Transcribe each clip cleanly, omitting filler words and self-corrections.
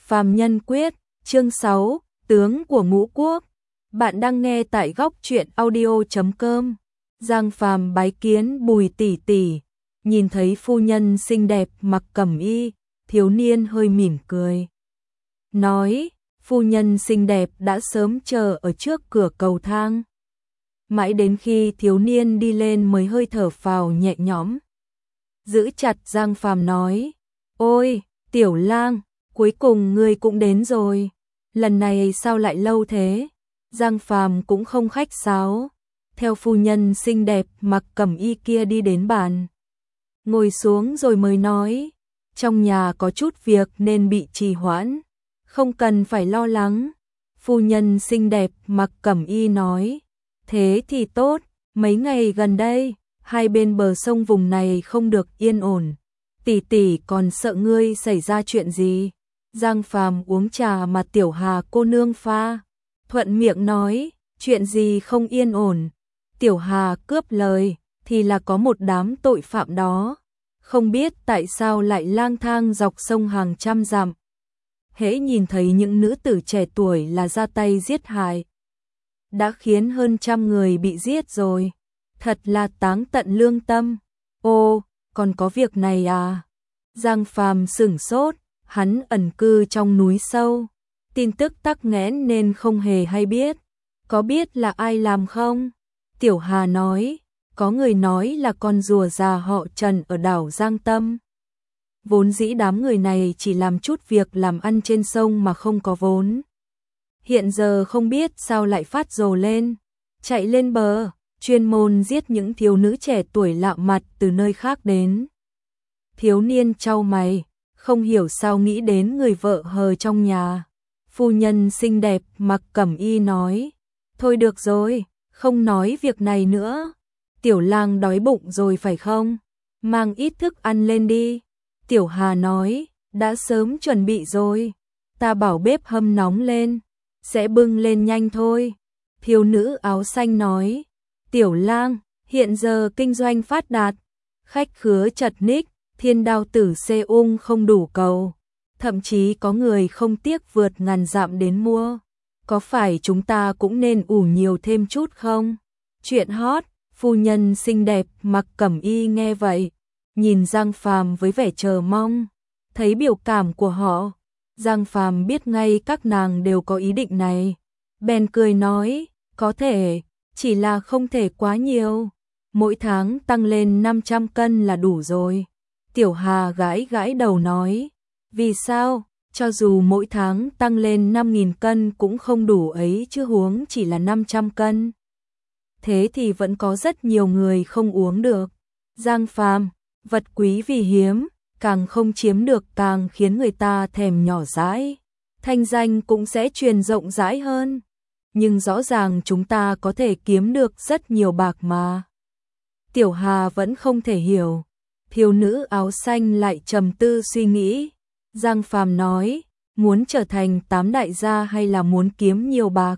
Phàm Nhân Quyết, chương 6, tướng của Ngũ Quốc. Bạn đang nghe tại góc truyện audio.com. Giang Phàm bái kiến Bùi tỷ tỷ, nhìn thấy phu nhân xinh đẹp mặc cẩm y, thiếu niên hơi mỉm cười. Nói, phu nhân xinh đẹp đã sớm chờ ở trước cửa cầu thang. Mãi đến khi thiếu niên đi lên mới hơi thở phào nhẹ nhõm. Giữ chặt Giang Phàm nói, ôi, Tiểu Lang, cuối cùng ngươi cũng đến rồi. Lần này sao lại lâu thế? Giang Phàm cũng không khách sáo, theo phu nhân xinh đẹp mặc cẩm y kia đi đến bàn. Ngồi xuống rồi mới nói, trong nhà có chút việc nên bị trì hoãn, không cần phải lo lắng. Phu nhân xinh đẹp mặc cẩm y nói, thế thì tốt, mấy ngày gần đây, hai bên bờ sông vùng này không được yên ổn. Tỷ tỷ còn sợ ngươi xảy ra chuyện gì? Giang Phàm uống trà mà Tiểu Hà cô nương pha, thuận miệng nói, chuyện gì không yên ổn? Tiểu Hà cướp lời, thì là có một đám tội phạm đó, không biết tại sao lại lang thang dọc sông hàng trăm dặm. Hễ nhìn thấy những nữ tử trẻ tuổi là ra tay giết hại. Đã khiến hơn trăm người bị giết rồi, thật là táng tận lương tâm. Ô, còn có việc này à? Giang Phàm sửng sốt, hắn ẩn cư trong núi sâu, tin tức tắc nghẽn nên không hề hay biết. Có biết là ai làm không? Tiểu Hà nói, có người nói là con rùa già họ Trần ở đảo Giang Tâm. Vốn dĩ đám người này chỉ làm chút việc làm ăn trên sông mà không có vốn. Hiện giờ không biết sao lại phát rồ lên, chạy lên bờ, chuyên môn giết những thiếu nữ trẻ tuổi lạ mặt từ nơi khác đến. Thiếu niên chau mày, không hiểu sao nghĩ đến người vợ hờ trong nhà. Phu nhân xinh đẹp mặc cẩm y nói, thôi được rồi, không nói việc này nữa. Tiểu Lang đói bụng rồi phải không? Mang ít thức ăn lên đi. Tiểu Hà nói, đã sớm chuẩn bị rồi, ta bảo bếp hâm nóng lên, sẽ bưng lên nhanh thôi. Thiếu nữ áo xanh nói, Tiểu Lang, hiện giờ kinh doanh phát đạt, khách khứa chật ních, thiên đao tử xê ung không đủ cầu, thậm chí có người không tiếc vượt ngàn dặm đến mua. Có phải chúng ta cũng nên ủ nhiều thêm chút không? Chuyện hot. Phu nhân xinh đẹp mặc cẩm y nghe vậy, nhìn Giang Phàm với vẻ chờ mong. Thấy biểu cảm của họ, Giang Phàm biết ngay các nàng đều có ý định này. Bèn cười nói, có thể, chỉ là không thể quá nhiều. Mỗi tháng tăng lên 500 cân là đủ rồi. Tiểu Hà gãi gãi đầu nói, vì sao? Cho dù mỗi tháng tăng lên 5.000 cân cũng không đủ ấy chứ huống chỉ là 500 cân. Thế thì vẫn có rất nhiều người không uống được. Giang Phàm, vật quý vì hiếm, càng không chiếm được càng khiến người ta thèm nhỏ dãi. Thanh danh cũng sẽ truyền rộng rãi hơn. Nhưng rõ ràng chúng ta có thể kiếm được rất nhiều bạc mà. Tiểu Hà vẫn không thể hiểu. Thiếu nữ áo xanh lại trầm tư suy nghĩ. Giang Phàm nói, muốn trở thành 8 đại gia hay là muốn kiếm nhiều bạc?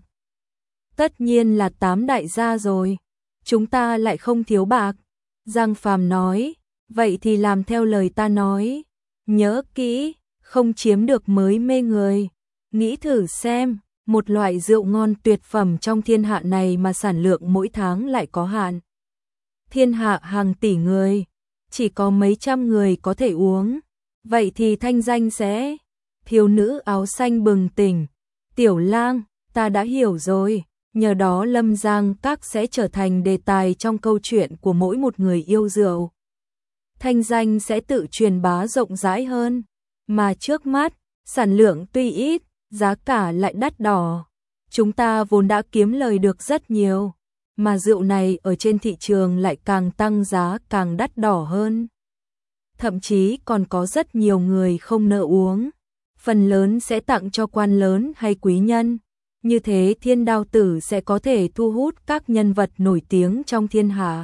Tất nhiên là 8 đại gia rồi, chúng ta lại không thiếu bạc. Giang Phàm nói, vậy thì làm theo lời ta nói, nhớ kỹ, không chiếm được mới mê người. Nghĩ thử xem, một loại rượu ngon tuyệt phẩm trong thiên hạ này mà sản lượng mỗi tháng lại có hạn. Thiên hạ hàng tỷ người, chỉ có mấy trăm người có thể uống, vậy thì thanh danh sẽ... Thiếu nữ áo xanh bừng tỉnh, Tiểu Lang, ta đã hiểu rồi. Nhờ đó Lâm Giang Các sẽ trở thành đề tài trong câu chuyện của mỗi một người yêu rượu. Thanh danh sẽ tự truyền bá rộng rãi hơn. Mà trước mắt, sản lượng tuy ít, giá cả lại đắt đỏ. Chúng ta vốn đã kiếm lời được rất nhiều, mà rượu này ở trên thị trường lại càng tăng giá càng đắt đỏ hơn. Thậm chí còn có rất nhiều người không nỡ uống. Phần lớn sẽ tặng cho quan lớn hay quý nhân. Như thế thiên đao tử sẽ có thể thu hút các nhân vật nổi tiếng trong thiên hạ.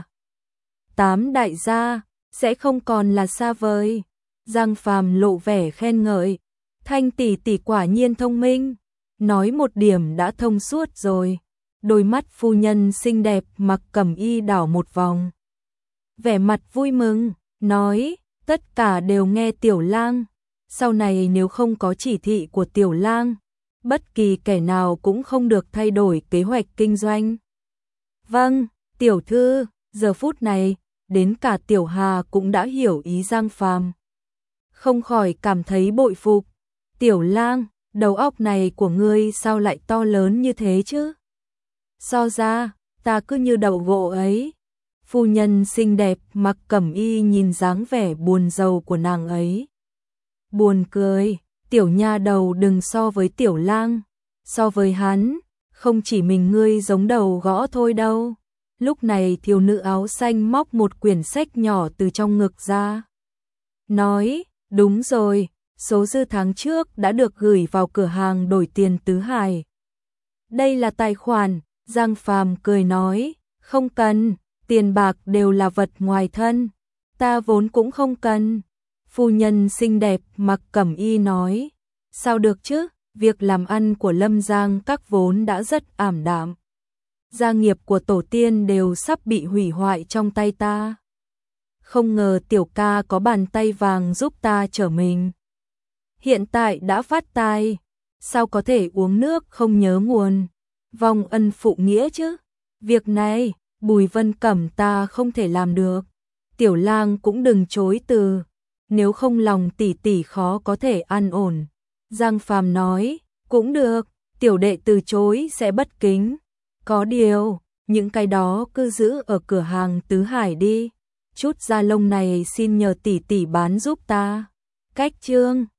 8 đại gia sẽ không còn là xa vời. Giang Phàm lộ vẻ khen ngợi, Thanh tỷ tỷ quả nhiên thông minh, nói một điểm đã thông suốt rồi. Đôi mắt phu nhân xinh đẹp mặc cẩm y đảo một vòng, vẻ mặt vui mừng, nói, tất cả đều nghe Tiểu Lang. Sau này nếu không có chỉ thị của Tiểu Lang, bất kỳ kẻ nào cũng không được thay đổi kế hoạch kinh doanh. Vâng, tiểu thư, giờ phút này, đến cả Tiểu Hà cũng đã hiểu ý Giang Phàm. Không khỏi cảm thấy bội phục. Tiểu Lang, đầu óc này của ngươi sao lại to lớn như thế chứ? So ra, ta cứ như đậu gỗ ấy. Phu nhân xinh đẹp mặc cẩm y nhìn dáng vẻ buồn rầu của nàng ấy. Buồn cười, tiểu nha đầu đừng so với Tiểu Lang. So với hắn, không chỉ mình ngươi giống đầu gõ thôi đâu. Lúc này thiếu nữ áo xanh móc một quyển sách nhỏ từ trong ngực ra. Nói, đúng rồi, số dư tháng trước đã được gửi vào cửa hàng đổi tiền Tứ Hải. Đây là tài khoản, Giang Phàm cười nói, không cần, tiền bạc đều là vật ngoài thân, ta vốn cũng không cần. Phu nhân xinh đẹp mặc cẩm y nói, sao được chứ, việc làm ăn của Lâm Giang các vốn đã rất ảm đạm. Gia nghiệp của tổ tiên đều sắp bị hủy hoại trong tay ta. Không ngờ tiểu ca có bàn tay vàng giúp ta trở mình. Hiện tại đã phát tài, sao có thể uống nước không nhớ nguồn, vong ân phụ nghĩa chứ. Việc này, Bùi Vân Cẩm ta không thể làm được. Tiểu Lang cũng đừng chối từ, nếu không lòng tỷ tỷ khó có thể an ổn. Giang Phàm nói, cũng được, tiểu đệ từ chối sẽ bất kính. Có điều, những cái đó cứ giữ ở cửa hàng Tứ Hải đi. Chút da lông này xin nhờ tỷ tỷ bán giúp ta. Cách chương